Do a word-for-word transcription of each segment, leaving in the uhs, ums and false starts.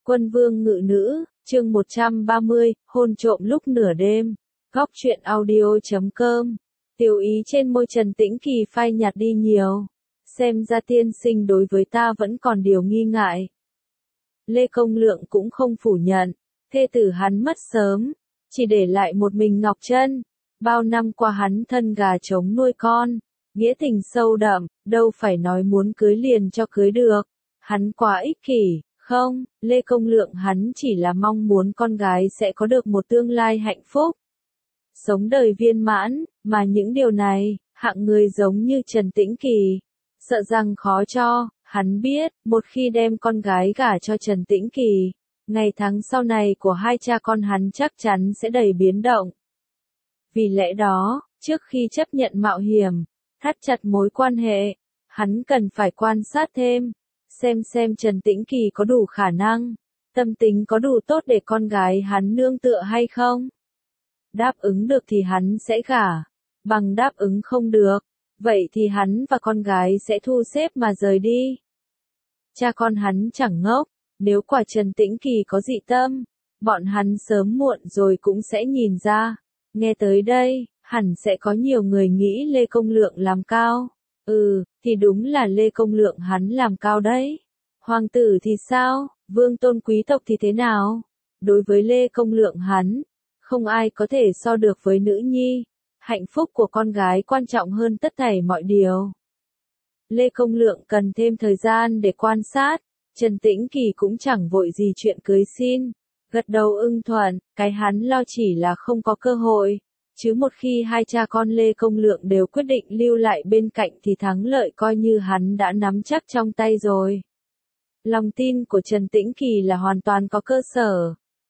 Quân vương ngự nữ, chương một trăm ba mươi, hôn trộm lúc nửa đêm. Góc truyện audio chấm com. Tiểu ý trên môi Trần Tĩnh Kỳ phai nhạt đi nhiều. Xem ra tiên sinh đối với ta vẫn còn điều nghi ngại. Lê Công Lượng cũng không phủ nhận. Thê tử hắn mất sớm. Chỉ để lại một mình Ngọc Trân. Bao năm qua hắn thân gà trống nuôi con. Nghĩa tình sâu đậm, đâu phải nói muốn cưới liền cho cưới được. Hắn quá ích kỷ. Không, Lê Công Lượng hắn chỉ là mong muốn con gái sẽ có được một tương lai hạnh phúc. Sống đời viên mãn, mà những điều này, hạng người giống như Trần Tĩnh Kỳ, sợ rằng khó cho, hắn biết, một khi đem con gái gả cho Trần Tĩnh Kỳ, ngày tháng sau này của hai cha con hắn chắc chắn sẽ đầy biến động. Vì lẽ đó, trước khi chấp nhận mạo hiểm, thắt chặt mối quan hệ, hắn cần phải quan sát thêm. Xem xem Trần Tĩnh Kỳ có đủ khả năng, tâm tính có đủ tốt để con gái hắn nương tựa hay không. Đáp ứng được thì hắn sẽ gả, bằng đáp ứng không được, vậy thì hắn và con gái sẽ thu xếp mà rời đi. Cha con hắn chẳng ngốc, nếu quả Trần Tĩnh Kỳ có dị tâm, bọn hắn sớm muộn rồi cũng sẽ nhìn ra. Nghe tới đây, hẳn sẽ có nhiều người nghĩ Lê Công Lượng làm cao. Ừ, thì đúng là Lê Công Lượng hắn làm cao đấy. Hoàng tử thì sao, vương tôn quý tộc thì thế nào? Đối với Lê Công Lượng hắn, không ai có thể so được với nữ nhi. Hạnh phúc của con gái quan trọng hơn tất thảy mọi điều. Lê Công Lượng cần thêm thời gian để quan sát. Trần Tĩnh Kỳ cũng chẳng vội gì chuyện cưới xin. Gật đầu ưng thuận, cái hắn lo chỉ là không có cơ hội. Chứ một khi hai cha con Lê Công Lượng đều quyết định lưu lại bên cạnh thì thắng lợi coi như hắn đã nắm chắc trong tay rồi. Lòng tin của Trần Tĩnh Kỳ là hoàn toàn có cơ sở.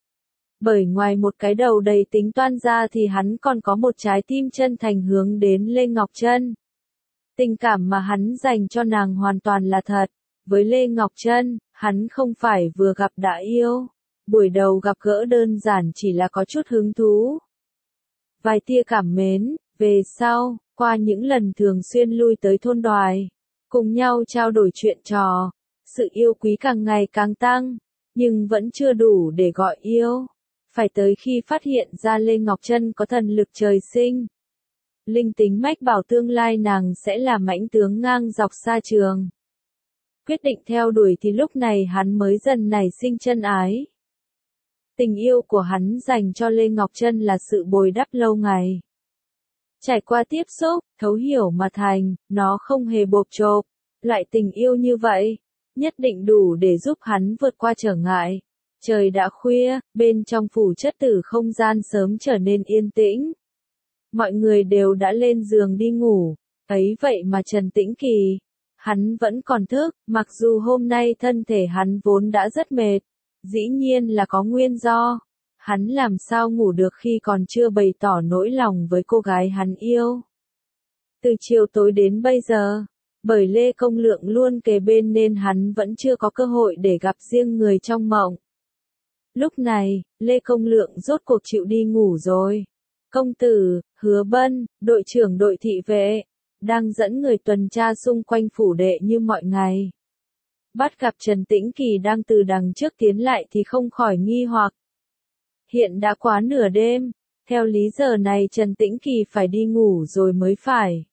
Bởi ngoài một cái đầu đầy tính toán ra thì hắn còn có một trái tim chân thành hướng đến Lê Ngọc Trân. Tình cảm mà hắn dành cho nàng hoàn toàn là thật. Với Lê Ngọc Trân, hắn không phải vừa gặp đã yêu. Buổi đầu gặp gỡ đơn giản chỉ là có chút hứng thú. Vài tia cảm mến, về sau, qua những lần thường xuyên lui tới thôn Đoài, cùng nhau trao đổi chuyện trò, sự yêu quý càng ngày càng tăng, nhưng vẫn chưa đủ để gọi yêu. Phải tới khi phát hiện ra Lê Ngọc Trân có thần lực trời sinh. Linh tính mách bảo tương lai nàng sẽ là mãnh tướng ngang dọc xa trường. Quyết định theo đuổi thì lúc này hắn mới dần nảy sinh chân ái. Tình yêu của hắn dành cho Lê Ngọc Trân là sự bồi đắp lâu ngày. Trải qua tiếp xúc, thấu hiểu mà thành, nó không hề bộp chộp. Loại tình yêu như vậy, nhất định đủ để giúp hắn vượt qua trở ngại. Trời đã khuya, bên trong phủ chất tử không gian sớm trở nên yên tĩnh. Mọi người đều đã lên giường đi ngủ, ấy vậy mà Trần Tĩnh Kỳ, hắn vẫn còn thức, mặc dù hôm nay thân thể hắn vốn đã rất mệt. Dĩ nhiên là có nguyên do. Hắn làm sao ngủ được khi còn chưa bày tỏ nỗi lòng với cô gái hắn yêu. Từ chiều tối đến bây giờ, bởi Lê Công Lượng luôn kề bên nên hắn vẫn chưa có cơ hội để gặp riêng người trong mộng. Lúc này, Lê Công Lượng rốt cuộc chịu đi ngủ rồi. Công tử, Hứa Bân, đội trưởng đội thị vệ, đang dẫn người tuần tra xung quanh phủ đệ như mọi ngày. Bắt gặp Trần Tĩnh Kỳ đang từ đằng trước tiến lại thì không khỏi nghi hoặc. Hiện đã quá nửa đêm, theo lý giờ này Trần Tĩnh Kỳ phải đi ngủ rồi mới phải.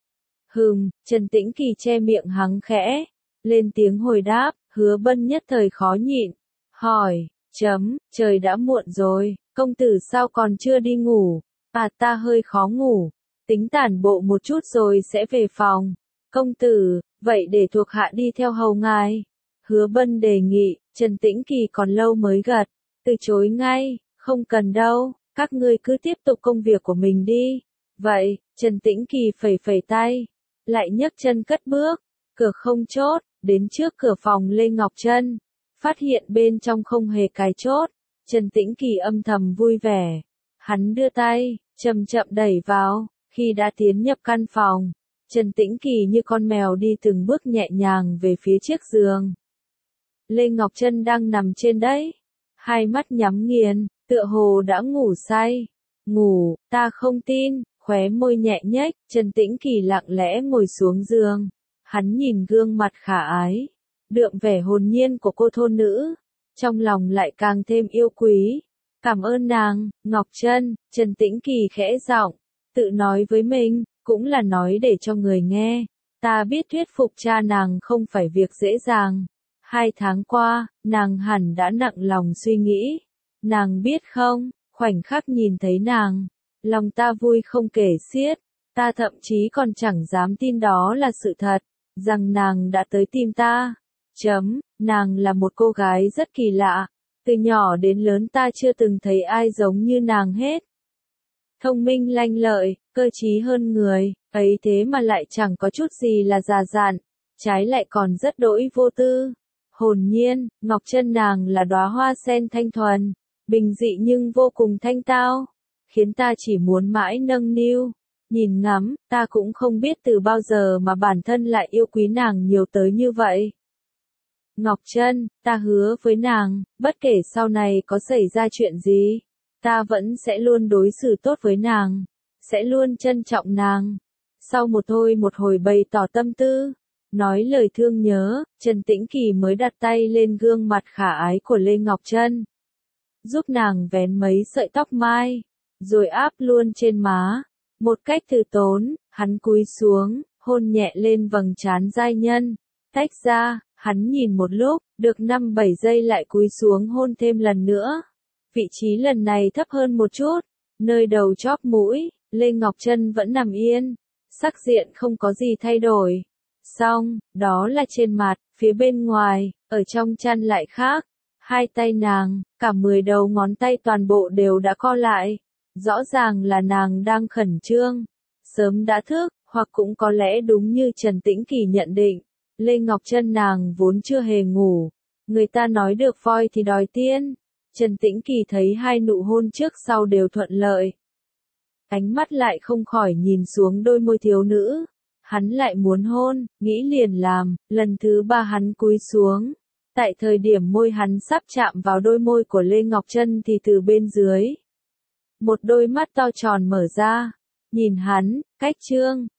Hừm, Trần Tĩnh Kỳ che miệng hắng khẽ, lên tiếng hồi đáp, Hứa Bân nhất thời khó nhịn, hỏi, chấm, trời đã muộn rồi, công tử sao còn chưa đi ngủ, à ta hơi khó ngủ, tính tản bộ một chút rồi sẽ về phòng. Công tử, vậy để thuộc hạ đi theo hầu ngài. Hứa Bân đề nghị, Trần Tĩnh Kỳ còn lâu mới gật, từ chối ngay, không cần đâu, các ngươi cứ tiếp tục công việc của mình đi. Vậy, Trần Tĩnh Kỳ phẩy phẩy tay, lại nhấc chân cất bước, cửa không chốt, đến trước cửa phòng Lê Ngọc Trân, phát hiện bên trong không hề cài chốt, Trần Tĩnh Kỳ âm thầm vui vẻ. Hắn đưa tay, chậm chậm đẩy vào, khi đã tiến nhập căn phòng. Trần Tĩnh Kỳ như con mèo đi từng bước nhẹ nhàng về phía chiếc giường. Lê Ngọc Trân đang nằm trên đấy, hai mắt nhắm nghiền, tựa hồ đã ngủ say. Ngủ, ta không tin, khóe môi nhẹ nhếch, Trần Tĩnh Kỳ lặng lẽ ngồi xuống giường. Hắn nhìn gương mặt khả ái, đượm vẻ hồn nhiên của cô thôn nữ, trong lòng lại càng thêm yêu quý. Cảm ơn nàng, Ngọc Trân, Trần Tĩnh Kỳ khẽ giọng, tự nói với mình, cũng là nói để cho người nghe. Ta biết thuyết phục cha nàng không phải việc dễ dàng. Hai tháng qua, nàng hẳn đã nặng lòng suy nghĩ. Nàng biết không, khoảnh khắc nhìn thấy nàng, lòng ta vui không kể xiết. Ta thậm chí còn chẳng dám tin đó là sự thật, rằng nàng đã tới tìm ta. Chấm, nàng là một cô gái rất kỳ lạ. Từ nhỏ đến lớn ta chưa từng thấy ai giống như nàng hết. Thông minh lanh lợi, cơ trí hơn người, ấy thế mà lại chẳng có chút gì là già dặn, trái lại còn rất đỗi vô tư. Hồn nhiên, Ngọc Trân nàng là đóa hoa sen thanh thuần, bình dị nhưng vô cùng thanh tao, khiến ta chỉ muốn mãi nâng niu, nhìn ngắm. Ta cũng không biết từ bao giờ mà bản thân lại yêu quý nàng nhiều tới như vậy. Ngọc Trân, ta hứa với nàng, bất kể sau này có xảy ra chuyện gì, ta vẫn sẽ luôn đối xử tốt với nàng, sẽ luôn trân trọng nàng. Sau một thôi một hồi bày tỏ tâm tư, nói lời thương nhớ, Trần Tĩnh Kỳ mới đặt tay lên gương mặt khả ái của Lê Ngọc Trân, giúp nàng vén mấy sợi tóc mai, rồi áp luôn trên má. Một cách từ tốn, hắn cúi xuống, hôn nhẹ lên vầng trán giai nhân. Tách ra, hắn nhìn một lúc, được năm bảy giây lại cúi xuống hôn thêm lần nữa. Vị trí lần này thấp hơn một chút, nơi đầu chóp mũi, Lê Ngọc Trân vẫn nằm yên, sắc diện không có gì thay đổi. Xong, đó là trên mặt, phía bên ngoài, ở trong chăn lại khác. Hai tay nàng, cả mười đầu ngón tay toàn bộ đều đã co lại. Rõ ràng là nàng đang khẩn trương, sớm đã thức, hoặc cũng có lẽ đúng như Trần Tĩnh Kỳ nhận định, Lê Ngọc Trân nàng vốn chưa hề ngủ. Người ta nói được voi thì đòi tiên. Trần Tĩnh Kỳ thấy hai nụ hôn trước sau đều thuận lợi. Ánh mắt lại không khỏi nhìn xuống đôi môi thiếu nữ. Hắn lại muốn hôn, nghĩ liền làm, lần thứ ba hắn cúi xuống. Tại thời điểm môi hắn sắp chạm vào đôi môi của Lê Ngọc Trân thì từ bên dưới, một đôi mắt to tròn mở ra, nhìn hắn, cách trương,